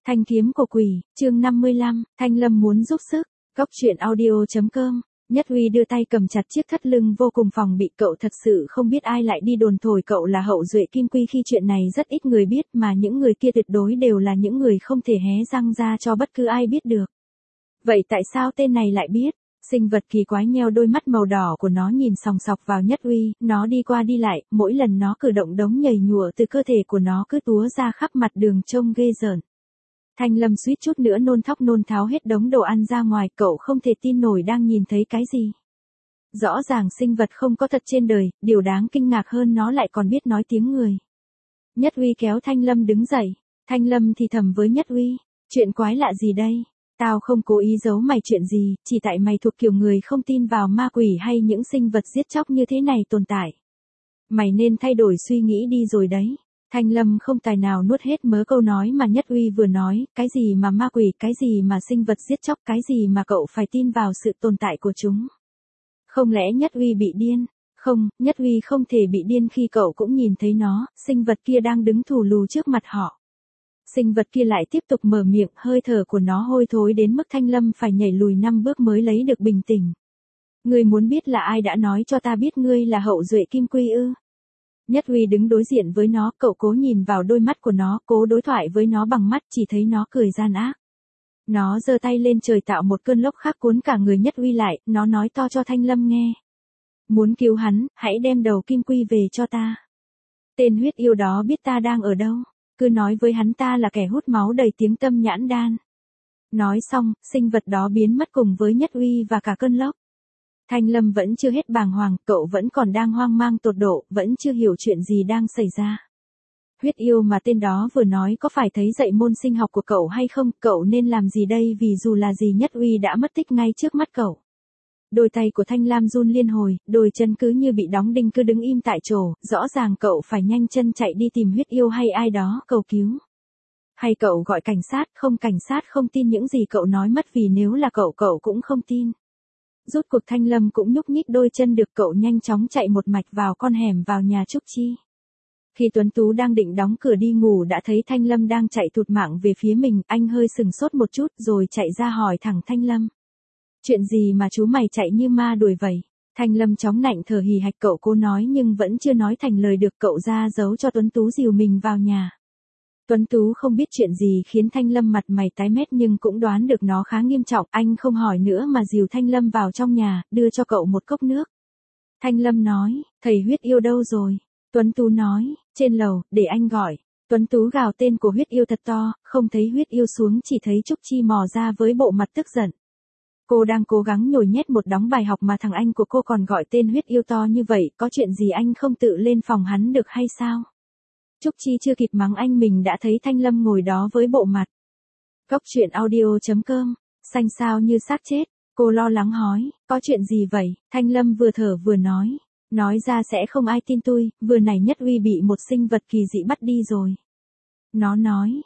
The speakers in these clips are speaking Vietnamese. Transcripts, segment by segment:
Thanh kiếm của quỷ, chương 55, Thanh Lâm muốn giúp sức. Góc truyện audio.com. Nhất Huy đưa tay cầm chặt chiếc thắt lưng vô cùng phòng bị. Cậu thật sự không biết ai lại đi đồn thổi cậu là hậu duệ Kim Quy khi chuyện này rất ít người biết, mà những người kia tuyệt đối đều là những người không thể hé răng ra cho bất cứ ai biết được. Vậy tại sao tên này lại biết? Sinh vật kỳ quái nheo đôi mắt màu đỏ của nó nhìn sòng sọc vào Nhất Huy, nó đi qua đi lại, mỗi lần nó cử động đống nhầy nhụa từ cơ thể của nó cứ túa ra khắp mặt đường trông ghê rợn. Thanh Lâm suýt chút nữa nôn thóc nôn tháo hết đống đồ ăn ra ngoài, cậu không thể tin nổi đang nhìn thấy cái gì. Rõ ràng sinh vật không có thật trên đời, điều đáng kinh ngạc hơn nó lại còn biết nói tiếng người. Nhất Huy kéo Thanh Lâm đứng dậy, Thanh Lâm thì thầm với Nhất Huy, chuyện quái lạ gì đây? Tao không cố ý giấu mày chuyện gì, chỉ tại mày thuộc kiểu người không tin vào ma quỷ hay những sinh vật giết chóc như thế này tồn tại. Mày nên thay đổi suy nghĩ đi rồi đấy. Thanh Lâm không tài nào nuốt hết mớ câu nói mà Nhất Huy vừa nói, cái gì mà ma quỷ, cái gì mà sinh vật giết chóc, cái gì mà cậu phải tin vào sự tồn tại của chúng. Không lẽ Nhất Huy bị điên? Không, Nhất Huy không thể bị điên khi cậu cũng nhìn thấy nó, sinh vật kia đang đứng thù lù trước mặt họ. Sinh vật kia lại tiếp tục mở miệng, hơi thở của nó hôi thối đến mức Thanh Lâm phải nhảy lùi 5 bước mới lấy được bình tĩnh. Ngươi muốn biết là ai đã nói cho ta biết ngươi là hậu duệ Kim Quy ư? Nhất Huy đứng đối diện với nó, cậu cố nhìn vào đôi mắt của nó, cố đối thoại với nó bằng mắt, chỉ thấy nó cười gian ác. Nó giơ tay lên trời tạo một cơn lốc khác cuốn cả người Nhất Huy lại, nó nói to cho Thanh Lâm nghe. Muốn cứu hắn, hãy đem đầu Kim Quy về cho ta. Tên huyết yêu đó biết ta đang ở đâu, cứ nói với hắn ta là kẻ hút máu đầy tiếng tâm nhãn đan. Nói xong, sinh vật đó biến mất cùng với Nhất Huy và cả cơn lốc. Thanh Lâm vẫn chưa hết bàng hoàng, cậu vẫn còn đang hoang mang tột độ, vẫn chưa hiểu chuyện gì đang xảy ra. Huyết yêu mà tên đó vừa nói có phải thấy dạy môn sinh học của cậu hay không, cậu nên làm gì đây, vì dù là gì Nhất Huy đã mất tích ngay trước mắt cậu. Đôi tay của Thanh Lam run liên hồi, đôi chân cứ như bị đóng đinh cứ đứng im tại chỗ, rõ ràng cậu phải nhanh chân chạy đi tìm huyết yêu hay ai đó cầu cứu. Hay cậu gọi cảnh sát, không cảnh sát không tin những gì cậu nói mất, vì nếu là cậu cũng không tin. Rốt cuộc Thanh Lâm cũng nhúc nhích đôi chân được, cậu nhanh chóng chạy một mạch vào con hẻm vào nhà Trúc Chi. Khi Tuấn Tú đang định đóng cửa đi ngủ đã thấy Thanh Lâm đang chạy thụt mạng về phía mình, anh hơi sừng sốt một chút rồi chạy ra hỏi thẳng Thanh Lâm. Chuyện gì mà chú mày chạy như ma đuổi vậy? Thanh Lâm chóng nạnh thở hì hạch, cậu cố nói nhưng vẫn chưa nói thành lời được, cậu ra dấu cho Tuấn Tú dìu mình vào nhà. Tuấn Tú không biết chuyện gì khiến Thanh Lâm mặt mày tái mét nhưng cũng đoán được nó khá nghiêm trọng, anh không hỏi nữa mà dìu Thanh Lâm vào trong nhà, đưa cho cậu một cốc nước. Thanh Lâm nói, thầy huyết yêu đâu rồi? Tuấn Tú nói, trên lầu, để anh gọi. Tuấn Tú gào tên của huyết yêu thật to, không thấy huyết yêu xuống, chỉ thấy Trúc Chi mò ra với bộ mặt tức giận. Cô đang cố gắng nhồi nhét một đống bài học mà thằng anh của cô còn gọi tên huyết yêu to như vậy, có chuyện gì anh không tự lên phòng hắn được hay sao? Trúc Chi chưa kịp mắng anh mình đã thấy Thanh Lâm ngồi đó với bộ mặt. Góc truyện audio.com, xanh xao như xác chết, cô lo lắng hỏi, có chuyện gì vậy? Thanh Lâm vừa thở vừa nói ra sẽ không ai tin tôi, vừa nãy Nhất Huy bị một sinh vật kỳ dị bắt đi rồi. Nó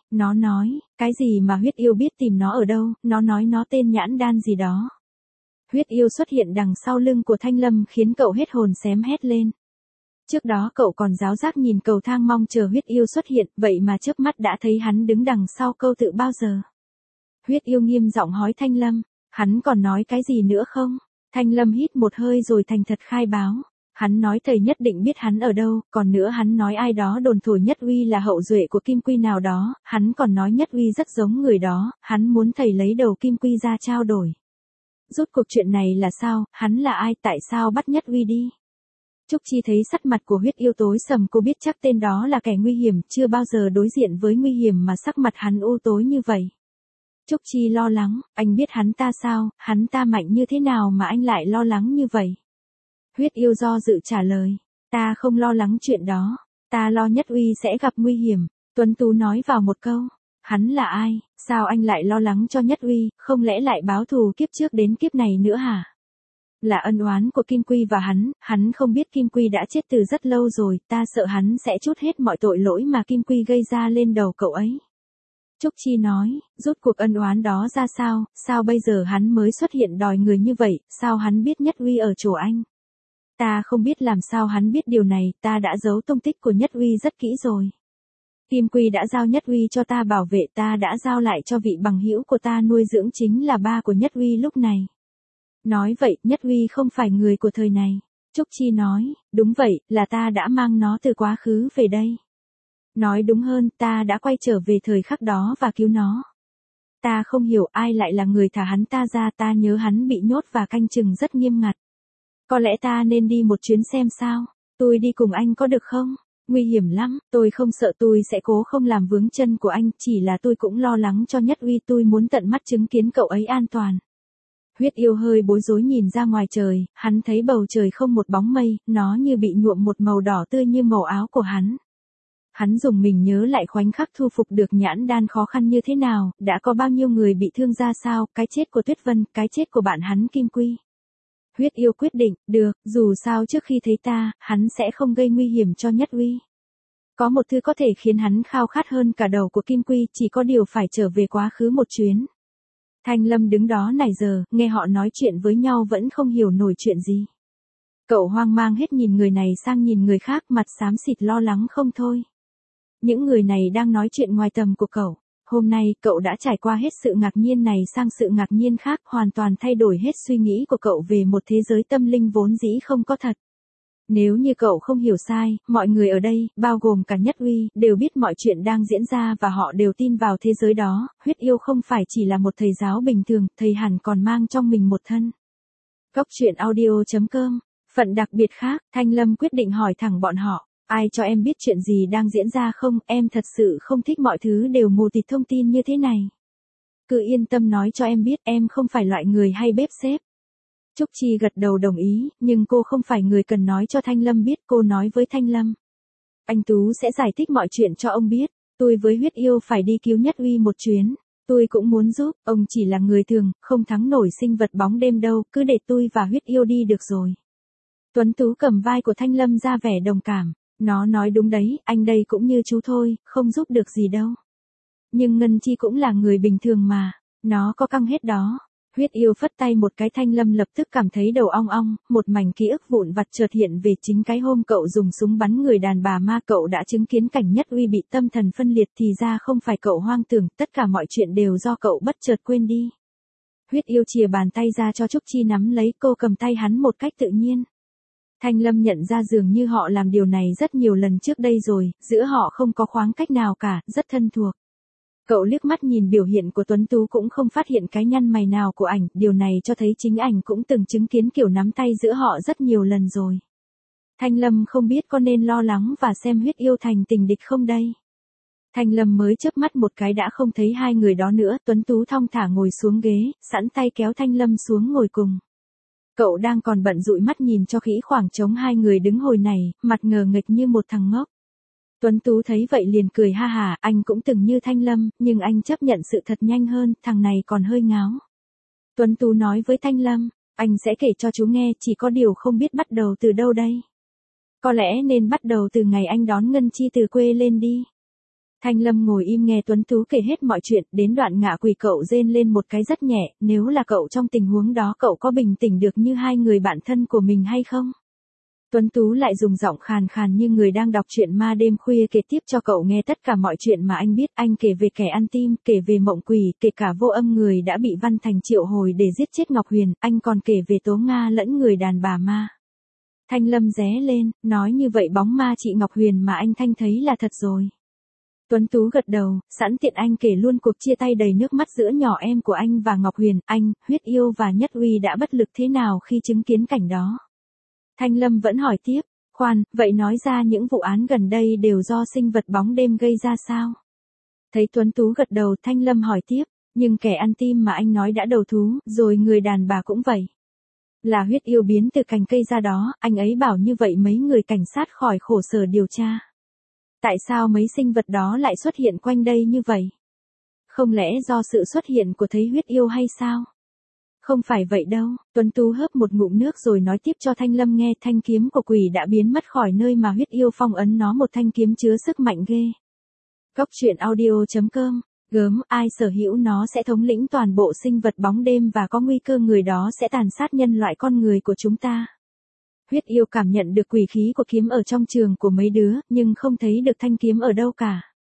nói, cái gì mà huyết yêu biết tìm nó ở đâu, nó nói nó tên nhãn đan gì đó. Huyết yêu xuất hiện đằng sau lưng của Thanh Lâm khiến cậu hết hồn xém hét lên. Trước đó cậu còn giáo giác nhìn cầu thang mong chờ huyết yêu xuất hiện, vậy mà chớp mắt đã thấy hắn đứng đằng sau câu tự bao giờ. Huyết yêu nghiêm giọng hỏi Thanh Lâm, hắn còn nói cái gì nữa không? Thanh Lâm hít một hơi rồi thành thật khai báo. Hắn nói thầy nhất định biết hắn ở đâu, còn nữa hắn nói ai đó đồn thổi Nhất Huy là hậu duệ của Kim Quy nào đó, hắn còn nói Nhất Huy rất giống người đó, hắn muốn thầy lấy đầu Kim Quy ra trao đổi. Rốt cuộc chuyện này là sao, hắn là ai, tại sao bắt Nhất Huy đi? Trúc Chi thấy sắc mặt của huyết yêu tối sầm, cô biết chắc tên đó là kẻ nguy hiểm, chưa bao giờ đối diện với nguy hiểm mà sắc mặt hắn u tối như vậy. Trúc Chi lo lắng, anh biết hắn ta sao, hắn ta mạnh như thế nào mà anh lại lo lắng như vậy? Huyết yêu do dự trả lời, ta không lo lắng chuyện đó, ta lo Nhất Huy sẽ gặp nguy hiểm. Tuấn Tú nói vào một câu, hắn là ai, sao anh lại lo lắng cho Nhất Huy, không lẽ lại báo thù kiếp trước đến kiếp này nữa hả? Là ân oán của Kim Quy và hắn không biết Kim Quy đã chết từ rất lâu rồi, ta sợ hắn sẽ trút hết mọi tội lỗi mà Kim Quy gây ra lên đầu cậu ấy. Trúc Chi nói, rốt cuộc ân oán đó ra sao bây giờ hắn mới xuất hiện đòi người như vậy, sao hắn biết Nhất Huy ở chỗ anh? Ta không biết làm sao hắn biết điều này, ta đã giấu tung tích của Nhất Huy rất kỹ rồi. Kim Quy đã giao Nhất Uy cho ta bảo vệ, ta đã giao lại cho vị bằng hữu của ta nuôi dưỡng, chính là ba của Nhất Uy lúc này. Nói vậy, Nhất Uy không phải người của thời này. Trúc Chi nói, đúng vậy, là ta đã mang nó từ quá khứ về đây. Nói đúng hơn, ta đã quay trở về thời khắc đó và cứu nó. Ta không hiểu ai lại là người thả hắn ta ra, ta nhớ hắn bị nhốt và canh chừng rất nghiêm ngặt. Có lẽ ta nên đi một chuyến xem sao, tôi đi cùng anh có được không? Nguy hiểm lắm, tôi không sợ, tôi sẽ cố không làm vướng chân của anh, chỉ là tôi cũng lo lắng cho Nhất Uy, tôi muốn tận mắt chứng kiến cậu ấy an toàn. Huyết Yêu hơi bối rối nhìn ra ngoài trời, hắn thấy bầu trời không một bóng mây, nó như bị nhuộm một màu đỏ tươi như màu áo của hắn. Hắn dùng mình nhớ lại khoảnh khắc thu phục được Nhãn Đan khó khăn như thế nào, đã có bao nhiêu người bị thương ra sao, cái chết của Tuyết Vân, cái chết của bạn hắn Kim Quy. Huyết Yêu quyết định, được, dù sao trước khi thấy ta, hắn sẽ không gây nguy hiểm cho Nhất Uy. Có một thứ có thể khiến hắn khao khát hơn cả đầu của Kim Quy, chỉ có điều phải trở về quá khứ một chuyến. Thanh Lâm đứng đó nãy giờ, nghe họ nói chuyện với nhau vẫn không hiểu nổi chuyện gì. Cậu hoang mang hết nhìn người này sang nhìn người khác, mặt xám xịt lo lắng không thôi. Những người này đang nói chuyện ngoài tầm của cậu. Hôm nay, cậu đã trải qua hết sự ngạc nhiên này sang sự ngạc nhiên khác, hoàn toàn thay đổi hết suy nghĩ của cậu về một thế giới tâm linh vốn dĩ không có thật. Nếu như cậu không hiểu sai, mọi người ở đây, bao gồm cả Nhất Uy, đều biết mọi chuyện đang diễn ra và họ đều tin vào thế giới đó. Huyết Yêu không phải chỉ là một thầy giáo bình thường, thầy hẳn còn mang trong mình một thân. Góc truyện audio.com. Phận đặc biệt khác, Thanh Lâm quyết định hỏi thẳng bọn họ. Ai cho em biết chuyện gì đang diễn ra không, em thật sự không thích mọi thứ đều mù tịt thông tin như thế này. Cứ yên tâm nói cho em biết, em không phải loại người hay bếp xếp. Trúc Chi gật đầu đồng ý, nhưng cô không phải người cần nói cho Thanh Lâm biết, cô nói với Thanh Lâm. Anh Tú sẽ giải thích mọi chuyện cho ông biết, tôi với Huyết Yêu phải đi cứu Nhất Uy một chuyến. Tôi cũng muốn giúp, ông chỉ là người thường, không thắng nổi sinh vật bóng đêm đâu, cứ để tôi và Huyết Yêu đi được rồi. Tuấn Tú cầm vai của Thanh Lâm ra vẻ đồng cảm. Nó nói đúng đấy, anh đây cũng như chú thôi, không giúp được gì đâu. Nhưng Ngân Chi cũng là người bình thường mà, nó có căng hết đó. Huyết Yêu phất tay một cái, Thanh Lâm lập tức cảm thấy đầu ong ong, một mảnh ký ức vụn vặt chợt hiện về chính cái hôm cậu dùng súng bắn người đàn bà ma, cậu đã chứng kiến cảnh Nhất Uy bị tâm thần phân liệt, thì ra không phải cậu hoang tưởng, tất cả mọi chuyện đều do cậu bất chợt quên đi. Huyết Yêu chìa bàn tay ra cho Trúc Chi nắm lấy, cô cầm tay hắn một cách tự nhiên. Thanh Lâm nhận ra dường như họ làm điều này rất nhiều lần trước đây rồi, giữa họ không có khoảng cách nào cả, rất thân thuộc. Cậu liếc mắt nhìn biểu hiện của Tuấn Tú cũng không phát hiện cái nhăn mày nào của ảnh, điều này cho thấy chính ảnh cũng từng chứng kiến kiểu nắm tay giữa họ rất nhiều lần rồi. Thanh Lâm không biết có nên lo lắng và xem Huyết Yêu thành tình địch không đây. Thanh Lâm mới chớp mắt một cái đã không thấy hai người đó nữa, Tuấn Tú thong thả ngồi xuống ghế, sẵn tay kéo Thanh Lâm xuống ngồi cùng. Cậu đang còn bận dụi mắt nhìn cho khỉ khoảng trống hai người đứng hồi này, mặt ngờ nghệch như một thằng ngốc. Tuấn Tú thấy vậy liền cười ha hà, anh cũng từng như Thanh Lâm, nhưng anh chấp nhận sự thật nhanh hơn, thằng này còn hơi ngáo. Tuấn Tú nói với Thanh Lâm, anh sẽ kể cho chú nghe, chỉ có điều không biết bắt đầu từ đâu đây. Có lẽ nên bắt đầu từ ngày anh đón Ngân Chi từ quê lên đi. Thanh Lâm ngồi im nghe Tuấn Tú kể hết mọi chuyện, đến đoạn ngạ quỷ cậu rên lên một cái rất nhẹ, nếu là cậu trong tình huống đó cậu có bình tĩnh được như hai người bạn thân của mình hay không? Tuấn Tú lại dùng giọng khàn khàn như người đang đọc truyện ma đêm khuya kể tiếp cho cậu nghe tất cả mọi chuyện mà anh biết, anh kể về kẻ ăn tim, kể về mộng quỷ, kể cả Vô Âm người đã bị Văn Thành triệu hồi để giết chết Ngọc Huyền, anh còn kể về Tố Nga lẫn người đàn bà ma. Thanh Lâm ré lên, nói như vậy bóng ma chị Ngọc Huyền mà anh Thanh thấy là thật rồi. Tuấn Tú gật đầu, sẵn tiện anh kể luôn cuộc chia tay đầy nước mắt giữa nhỏ em của anh và Ngọc Huyền, anh, Huyết Yêu và Nhất Uy đã bất lực thế nào khi chứng kiến cảnh đó. Thanh Lâm vẫn hỏi tiếp, khoan, vậy nói ra những vụ án gần đây đều do sinh vật bóng đêm gây ra sao? Thấy Tuấn Tú gật đầu, Thanh Lâm hỏi tiếp, nhưng kẻ ăn tim mà anh nói đã đầu thú, rồi người đàn bà cũng vậy. Là Huyết Yêu biến từ cành cây ra đó, anh ấy bảo như vậy mấy người cảnh sát khỏi khổ sở điều tra. Tại sao mấy sinh vật đó lại xuất hiện quanh đây như vậy? Không lẽ do sự xuất hiện của thấy Huyết Yêu hay sao? Không phải vậy đâu, Tuấn Tú hớp một ngụm nước rồi nói tiếp cho Thanh Lâm nghe, thanh kiếm của quỷ đã biến mất khỏi nơi mà Huyết Yêu phong ấn nó, một thanh kiếm chứa sức mạnh ghê. Góc truyện audio.com, gớm, ai sở hữu nó sẽ thống lĩnh toàn bộ sinh vật bóng đêm và có nguy cơ người đó sẽ tàn sát nhân loại con người của chúng ta. Huyết Yêu cảm nhận được quỷ khí của kiếm ở trong trường của mấy đứa, nhưng không thấy được thanh kiếm ở đâu cả.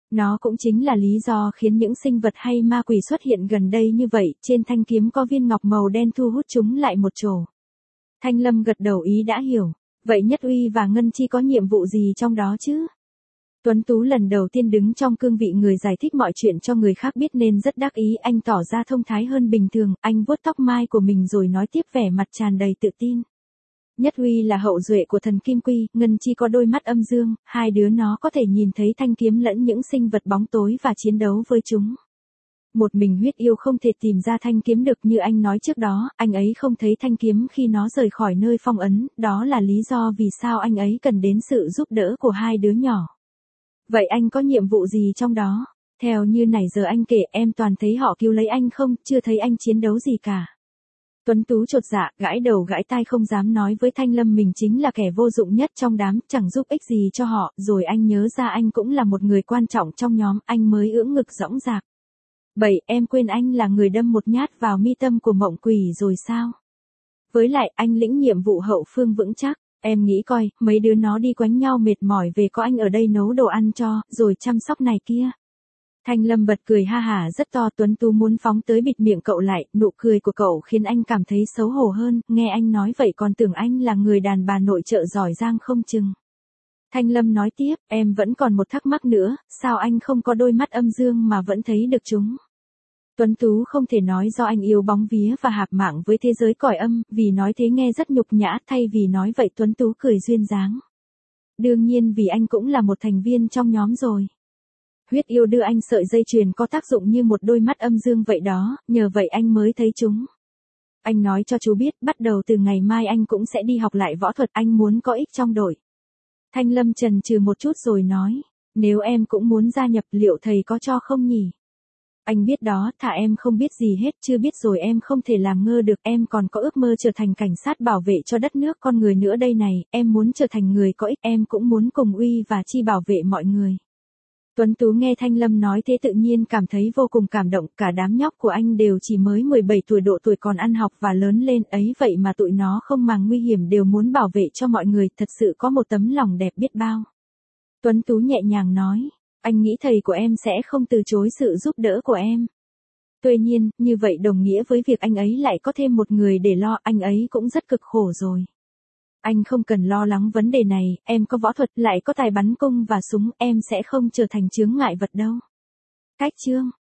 Nó cũng chính là lý do khiến những sinh vật hay ma quỷ xuất hiện gần đây như vậy, trên thanh kiếm có viên ngọc màu đen thu hút chúng lại một chỗ. Thanh Lâm gật đầu ý đã hiểu. Vậy Nhất Uy và Ngân Chi có nhiệm vụ gì trong đó chứ? Tuấn Tú lần đầu tiên đứng trong cương vị người giải thích mọi chuyện cho người khác biết nên rất đắc ý, anh tỏ ra thông thái hơn bình thường, anh vuốt tóc mai của mình rồi nói tiếp vẻ mặt tràn đầy tự tin. Nhất Uy là hậu duệ của thần Kim Quy, Ngân Chi có đôi mắt âm dương, hai đứa nó có thể nhìn thấy thanh kiếm lẫn những sinh vật bóng tối và chiến đấu với chúng. Một mình Huyết Yêu không thể tìm ra thanh kiếm được như anh nói trước đó, anh ấy không thấy thanh kiếm khi nó rời khỏi nơi phong ấn, đó là lý do vì sao anh ấy cần đến sự giúp đỡ của hai đứa nhỏ. Vậy anh có nhiệm vụ gì trong đó? Theo như nãy giờ anh kể em toàn thấy họ cứu lấy anh không, chưa thấy anh chiến đấu gì cả. Tuấn Tú chột dạ, gãi đầu gãi tai không dám nói với Thanh Lâm mình chính là kẻ vô dụng nhất trong đám, chẳng giúp ích gì cho họ, rồi anh nhớ ra anh cũng là một người quan trọng trong nhóm, anh mới ưỡn ngực dõng dạc. Vậy em quên anh là người đâm một nhát vào mi tâm của Mộng Quỷ rồi sao? Với lại anh lĩnh nhiệm vụ hậu phương vững chắc, em nghĩ coi, mấy đứa nó đi quánh nhau mệt mỏi về có anh ở đây nấu đồ ăn cho, rồi chăm sóc này kia. Thanh Lâm bật cười ha hả rất to, Tuấn Tú muốn phóng tới bịt miệng cậu lại, nụ cười của cậu khiến anh cảm thấy xấu hổ hơn, nghe anh nói vậy còn tưởng anh là người đàn bà nội trợ giỏi giang không chừng. Thanh Lâm nói tiếp, em vẫn còn một thắc mắc nữa, sao anh không có đôi mắt âm dương mà vẫn thấy được chúng? Tuấn Tú không thể nói do anh yêu bóng vía và hạp mạng với thế giới cõi âm, vì nói thế nghe rất nhục nhã, thay vì nói vậy Tuấn Tú cười duyên dáng. Đương nhiên vì anh cũng là một thành viên trong nhóm rồi. Huyết Yêu đưa anh sợi dây chuyền có tác dụng như một đôi mắt âm dương vậy đó, nhờ vậy anh mới thấy chúng. Anh nói cho chú biết, bắt đầu từ ngày mai anh cũng sẽ đi học lại võ thuật, anh muốn có ích trong đội. Thanh Lâm chần chừ một chút rồi nói, nếu em cũng muốn gia nhập liệu thầy có cho không nhỉ? Anh biết đó, thà em không biết gì hết, chưa biết rồi em không thể làm ngơ được, em còn có ước mơ trở thành cảnh sát bảo vệ cho đất nước con người nữa đây này, em muốn trở thành người có ích, em cũng muốn cùng Uy và Chi bảo vệ mọi người. Tuấn Tú nghe Thanh Lâm nói thế tự nhiên cảm thấy vô cùng cảm động, cả đám nhóc của anh đều chỉ mới 17 tuổi, độ tuổi còn ăn học và lớn lên ấy, vậy mà tụi nó không màng nguy hiểm đều muốn bảo vệ cho mọi người, thật sự có một tấm lòng đẹp biết bao. Tuấn Tú nhẹ nhàng nói, anh nghĩ thầy của em sẽ không từ chối sự giúp đỡ của em. Tuy nhiên, như vậy đồng nghĩa với việc anh ấy lại có thêm một người để lo, anh ấy cũng rất cực khổ rồi. Anh không cần lo lắng vấn đề này, em có võ thuật lại có tài bắn cung và súng, em sẽ không trở thành chướng ngại vật đâu. Cách chương